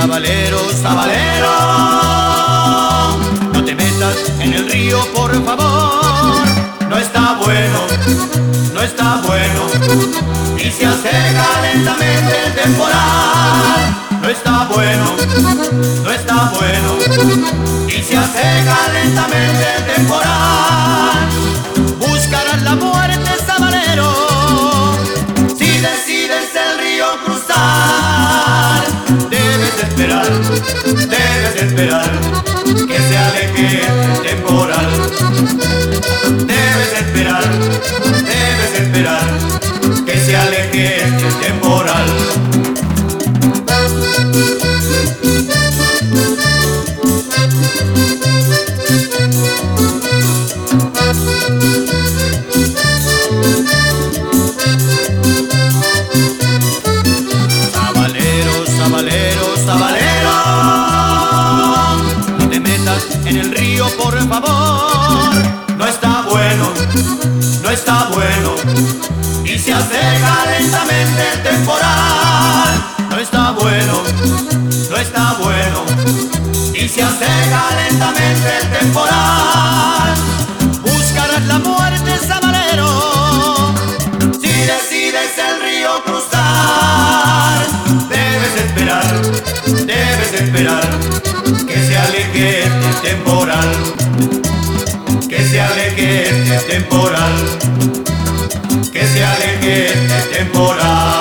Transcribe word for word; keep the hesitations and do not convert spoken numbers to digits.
Sabalero, sabalero, no te metas en el río, por favor. No está bueno, no está bueno, y se acerca lentamente el temporal. No está bueno, no está bueno, y se acerca lentamente el temporal. Buscarás la muerte, sabalero, si decides el río cruzar. Debes esperar, debes esperar que se aleje el temporal. Debes esperar, debes esperar que se aleje el temporal. Sabalero, sabalero, sabalero, no te metas en el río, por favor. No está bueno, no está bueno, y se acerca lentamente el temporal. No está bueno, no está bueno, y se acerca lentamente el temporal. Buscarás la muerte, sabalero, si decides el río cruzar. Debes esperar, debes esperar que se aleje el temporal. Que se aleje el temporal, que se aleje el temporal.